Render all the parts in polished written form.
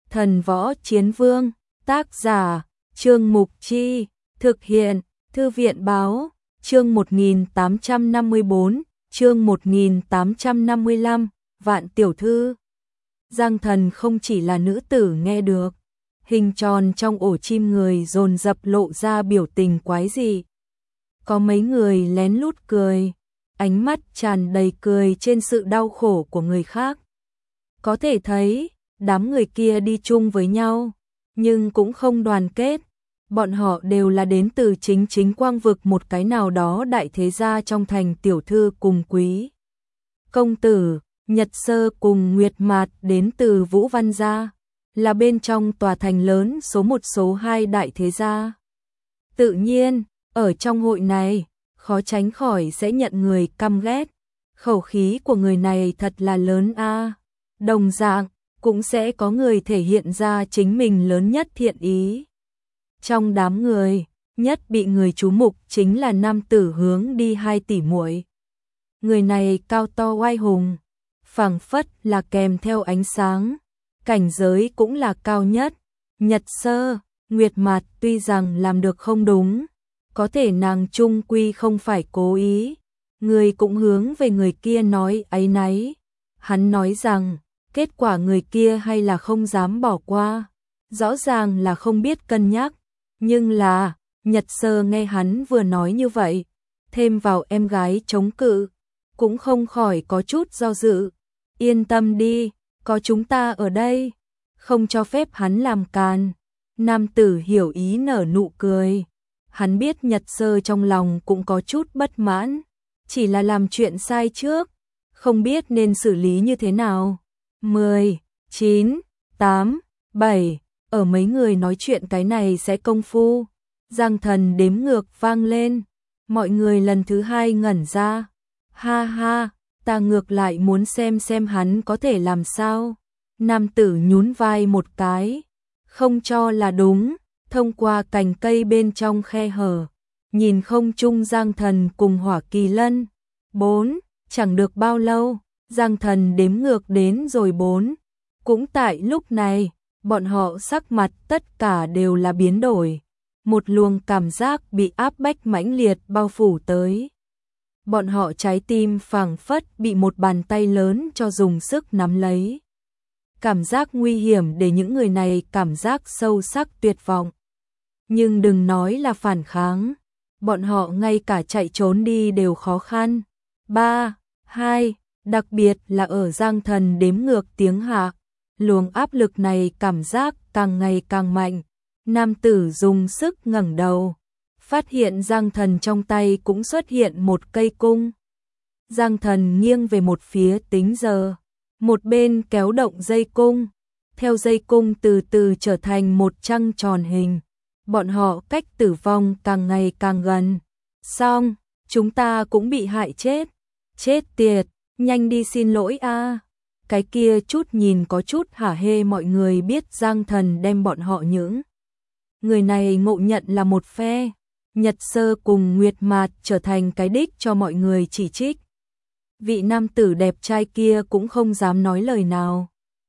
Thần Võ Chiến Vương, tác giả, Trương Mục Chi, thực hiện, Thư viện Báo, chương 1854, chương 1855, Vạn Tiểu Thư. Giang Thần không chỉ là nữ tử nghe được, hình tròn trong ổ chim người dồn dập lộ ra biểu tình quái dị. Có mấy người lén lút cười, ánh mắt tràn đầy cười trên sự đau khổ của người khác. Có thể thấy, đám người kia đi chung với nhau, nhưng cũng không đoàn kết. Bọn họ đều là đến từ chính quang vực một cái nào đó đại thế gia trong thành. Tiểu thư cùng quý công tử, Nhật Sơ cùng Nguyệt Mạt đến từ Vũ Văn gia, là bên trong tòa thành lớn số 1 số 2 đại thế gia. Tự nhiên, ở trong hội này, khó tránh khỏi sẽ nhận người căm ghét. Khẩu khí của người này thật là lớn a. Đồng dạng, cũng sẽ có người thể hiện ra chính mình lớn nhất thiện ý. Trong đám người, nhất bị người chú mục chính là nam tử hướng đi 2 tỷ muội. Người này cao to oai hùng, phảng phất là kèm theo ánh sáng, cảnh giới cũng là cao nhất. Nhật Sơ, Nguyệt Mạt tuy rằng làm được không đúng, có thể nàng chung quy không phải cố ý. Người cũng hướng về người kia nói áy náy. Hắn nói rằng, kết quả người kia hay là không dám bỏ qua, rõ ràng là không biết cân nhắc. Nhưng là, Nhật Sơ nghe hắn vừa nói như vậy, thêm vào em gái chống cự, cũng không khỏi có chút do dự. Yên tâm đi, có chúng ta ở đây, không cho phép hắn làm càn. Nam tử hiểu ý nở nụ cười. Hắn biết Nhật Sơ trong lòng cũng có chút bất mãn, chỉ là làm chuyện sai trước, không biết nên xử lý như thế nào. 10, 9, 8, 7, ở mấy người nói chuyện cái này sẽ công phu. Giang Thần đếm ngược vang lên, mọi người lần thứ 2 ngẩn ra. Ha ha, ta ngược lại muốn xem hắn có thể làm sao. Nam tử nhún vai một cái, không cho là đúng, thông qua cành cây bên trong khe hở, nhìn không trung Giang Thần cùng Hỏa Kỳ Lân. 4, chẳng được bao lâu, Giang Thần đếm ngược đến rồi 4. Cũng tại lúc này, bọn họ sắc mặt tất cả đều là biến đổi. Một luồng cảm giác bị áp bách mãnh liệt bao phủ tới. Bọn họ trái tim phảng phất bị một bàn tay lớn cho dùng sức nắm lấy. Cảm giác nguy hiểm để những người này cảm giác sâu sắc tuyệt vọng. Nhưng đừng nói là phản kháng, bọn họ ngay cả chạy trốn đi đều khó khăn. 3, 2, đặc biệt là ở Giang Thần đếm ngược tiếng hạ, luồng áp lực này cảm giác càng ngày càng mạnh. Nam tử dùng sức ngẩng đầu, phát hiện Giang Thần trong tay cũng xuất hiện một cây cung. Giang Thần nghiêng về một phía tính giờ, một bên kéo động dây cung, theo dây cung từ từ trở thành một trăng tròn hình. Bọn họ cách tử vong càng ngày càng gần. Xong, chúng ta cũng bị hại chết. Chết tiệt, nhanh đi xin lỗi a. Cái kia chút nhìn có chút hả hê mọi người biết Giang Thần đem bọn họ những người này ngộ nhận là một phe. Nhật Sơ cùng Nguyệt Mạt trở thành cái đích cho mọi người chỉ trích. Vị nam tử đẹp trai kia cũng không dám nói lời nào.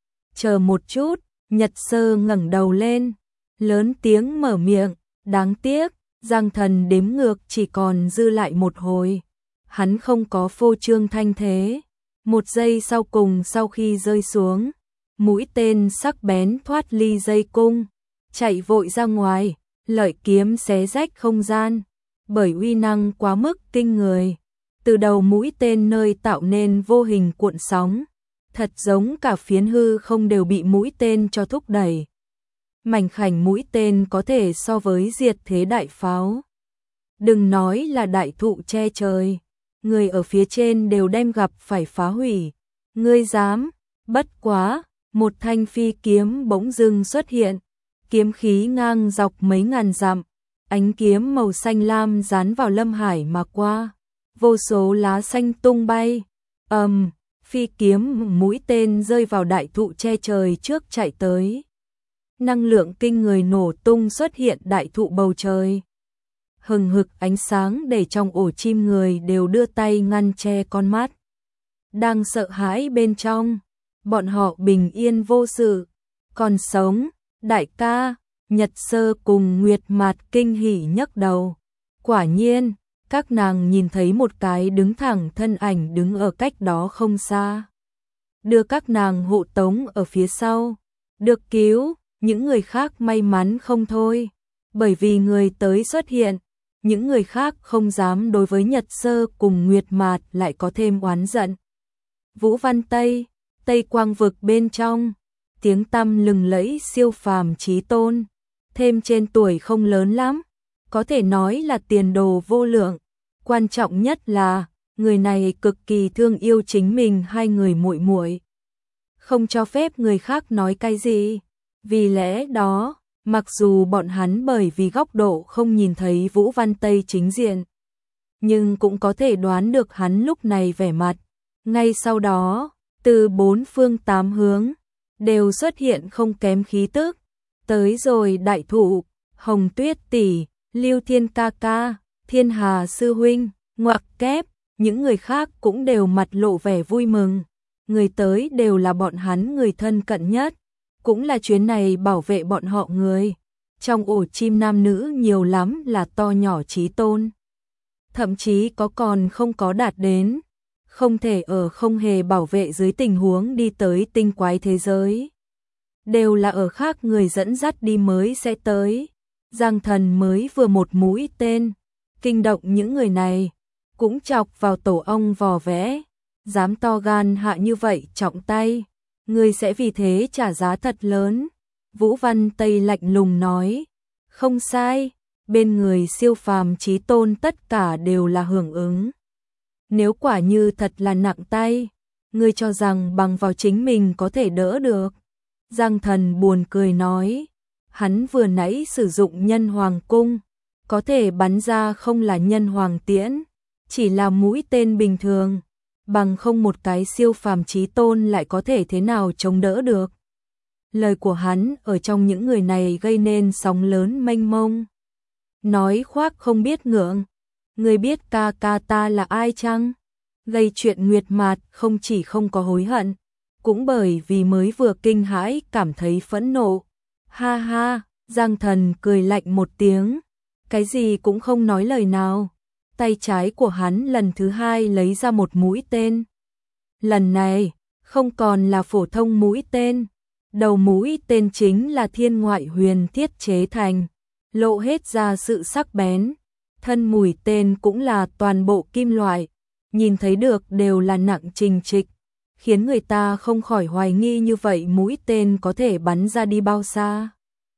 Chờ một chút, Nhật Sơ ngẩng đầu lên, lớn tiếng mở miệng, đáng tiếc, Giang Thần đếm ngược chỉ còn dư lại một hồi. Hắn không có phô trương thanh thế. Một giây sau cùng sau khi rơi xuống, mũi tên sắc bén thoát ly dây cung, chạy vội ra ngoài, lợi kiếm xé rách không gian, bởi uy năng quá mức kinh người. Từ đầu mũi tên nơi tạo nên vô hình cuộn sóng, thật giống cả phiến hư không đều bị mũi tên cho thúc đẩy. Mảnh khảnh mũi tên có thể so với diệt thế đại pháo. Đừng nói là đại thụ che trời, người ở phía trên đều đem gặp phải phá hủy. Ngươi dám? Bất quá, một thanh phi kiếm bỗng dưng xuất hiện, kiếm khí ngang dọc mấy ngàn dặm, ánh kiếm màu xanh lam dán vào Lâm Hải mà qua, vô số lá xanh tung bay. Phi kiếm mũi tên rơi vào đại thụ che trời trước chạy tới. Năng lượng kinh người nổ tung xuất hiện đại thụ bầu trời. Hừng hực ánh sáng để trong ổ chim người đều đưa tay ngăn che con mắt. Đang sợ hãi bên trong, bọn họ bình yên vô sự, còn sống, đại ca. Nhật Sơ cùng Nguyệt Mạt kinh hỉ nhấc đầu. Quả nhiên, các nàng nhìn thấy một cái đứng thẳng thân ảnh đứng ở cách đó không xa. Đưa các nàng hộ tống ở phía sau. Được cứu, những người khác may mắn không thôi. Bởi vì người tới xuất hiện, những người khác không dám đối với Nhật Sơ cùng Nguyệt Mạt lại có thêm oán giận. Vũ Văn Tây, Tây Quang vực bên trong, tiếng tăm lừng lẫy siêu phàm chí tôn, thêm trên tuổi không lớn lắm, có thể nói là tiền đồ vô lượng. Quan trọng nhất là, người này cực kỳ thương yêu chính mình hai người muội muội, không cho phép người khác nói cái gì. Vì lẽ đó, mặc dù bọn hắn bởi vì góc độ không nhìn thấy Vũ Văn Tây chính diện, nhưng cũng có thể đoán được hắn lúc này vẻ mặt. Ngay sau đó, từ bốn phương tám hướng, đều xuất hiện không kém khí tức. Tới rồi Đại Thụ, Hồng Tuyết tỷ, Lưu Thiên ca ca, Thiên Hà sư huynh, ngoặc kép, những người khác cũng đều mặt lộ vẻ vui mừng. Người tới đều là bọn hắn người thân cận nhất, cũng là chuyến này bảo vệ bọn họ người. Trong ổ chim nam nữ nhiều lắm là to nhỏ chí tôn. Thậm chí có còn không có đạt đến, không thể ở không hề bảo vệ dưới tình huống đi tới tinh quái thế giới. Đều là ở khác người dẫn dắt đi mới sẽ tới. Giang Thần mới vừa một mũi tên, kinh động những người này, cũng chọc vào tổ ong vò vẽ. Dám to gan hạ như vậy trọng tay, người sẽ vì thế trả giá thật lớn. Vũ Văn Tây lạnh lùng nói, không sai, bên người siêu phàm chí tôn tất cả đều là hưởng ứng. Nếu quả như thật là nặng tay, ngươi cho rằng bằng vào chính mình có thể đỡ được. Giang Thần buồn cười nói, hắn vừa nãy sử dụng nhân hoàng cung, có thể bắn ra không là nhân hoàng tiễn, chỉ là mũi tên bình thường, bằng không một cái siêu phàm chí tôn lại có thể thế nào chống đỡ được. Lời của hắn ở trong những người này gây nên sóng lớn mênh mông. Nói khoác không biết ngượng, người biết ca ca ta là ai chăng? Gây chuyện Nguyệt Mạt không chỉ không có hối hận, cũng bởi vì mới vừa kinh hãi cảm thấy phẫn nộ. Ha ha, Giang Thần cười lạnh một tiếng, cái gì cũng không nói lời nào. Tay trái của hắn lần thứ hai lấy ra một mũi tên. Lần này, không còn là phổ thông mũi tên. Đầu mũi tên chính là thiên ngoại huyền thiết chế thành, lộ hết ra sự sắc bén. Thân mũi tên cũng là toàn bộ kim loại, nhìn thấy được đều là nặng trình trịch, khiến người ta không khỏi hoài nghi như vậy mũi tên có thể bắn ra đi bao xa.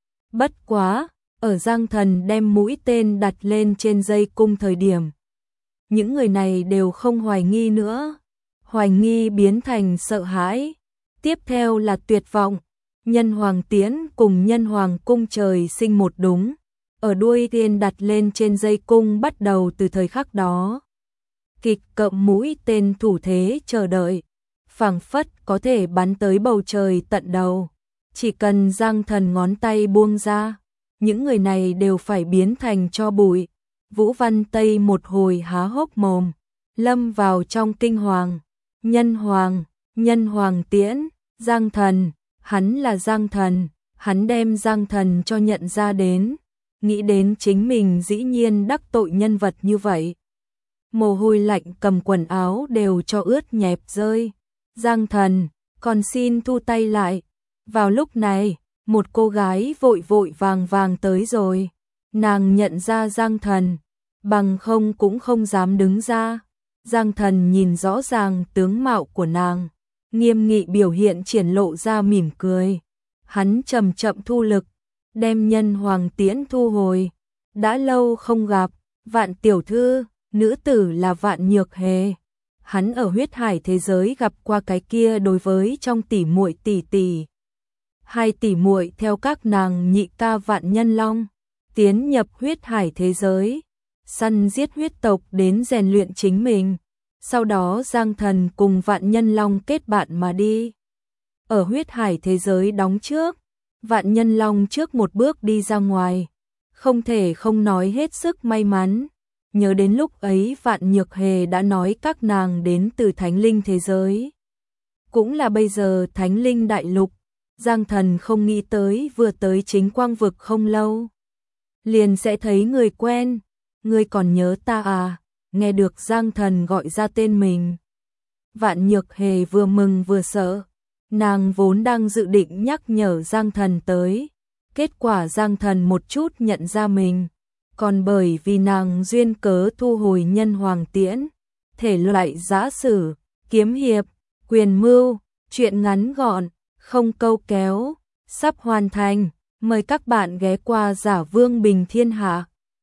Bất quá, ở Giang Thần đem mũi tên đặt lên trên dây cung thời điểm, những người này đều không hoài nghi nữa. Hoài nghi biến thành sợ hãi, tiếp theo là tuyệt vọng. Nhân hoàng tiễn cùng nhân hoàng cung trời sinh một đúng, ở đuôi tên đặt lên trên dây cung bắt đầu từ thời khắc đó. Kịch cậm mũi tên thủ thế chờ đợi, phảng phất có thể bắn tới bầu trời tận đầu. Chỉ cần Giang Thần ngón tay buông ra, những người này đều phải biến thành tro bụi. Vũ Văn Tây một hồi há hốc mồm, lâm vào trong kinh hoàng. Nhân hoàng tiễn, Giang Thần, hắn là Giang Thần, hắn đem Giang Thần cho nhận ra đến, nghĩ đến chính mình dĩ nhiên đắc tội nhân vật như vậy. Mồ hôi lạnh cầm quần áo đều cho ướt nhẹp rơi. Giang Thần, còn xin thu tay lại. Vào lúc này, một cô gái vội vội vàng vàng tới rồi. Nàng nhận ra Giang Thần, bằng không cũng không dám đứng ra. Giang Thần nhìn rõ ràng tướng mạo của nàng, nghiêm nghị biểu hiện triển lộ ra mỉm cười. Hắn chậm chậm thu lực, đem nhân hoàng tiễn thu hồi. Đã lâu không gặp, Vạn tiểu thư, nữ tử là Vạn Nhược Hề. Hắn ở huyết hải thế giới gặp qua cái kia đối với trong tỷ muội tỷ tỷ. Hai tỷ muội theo các nàng nhị ca Vạn Nhân Long, tiến nhập huyết hải thế giới, săn giết huyết tộc đến rèn luyện chính mình. Sau đó Giang Thần cùng Vạn Nhân Long kết bạn mà đi. Ở huyết hải thế giới đóng trước, Vạn Nhân Long trước một bước đi ra ngoài, không thể không nói hết sức may mắn. Nhớ đến lúc ấy Vạn Nhược Hề đã nói các nàng đến từ Thánh Linh thế giới. Cũng là bây giờ Thánh Linh đại lục, Giang Thần không nghĩ tới vừa tới Chính Quang vực không lâu liền sẽ thấy người quen, ngươi còn nhớ ta à? Nghe được Giang Thần gọi ra tên mình, Vạn Nhược Hề vừa mừng vừa sợ, nàng vốn đang dự định nhắc nhở Giang Thần tới, kết quả Giang Thần một chút nhận ra mình, còn bởi vì nàng duyên cớ thu hồi Nhân Hoàng Tiễn, thể loại giã sử, kiếm hiệp, quyền mưu, truyện ngắn gọn, không câu kéo, sắp hoàn thành, mời các bạn ghé qua Giả Vương Bình Thiên Hạ.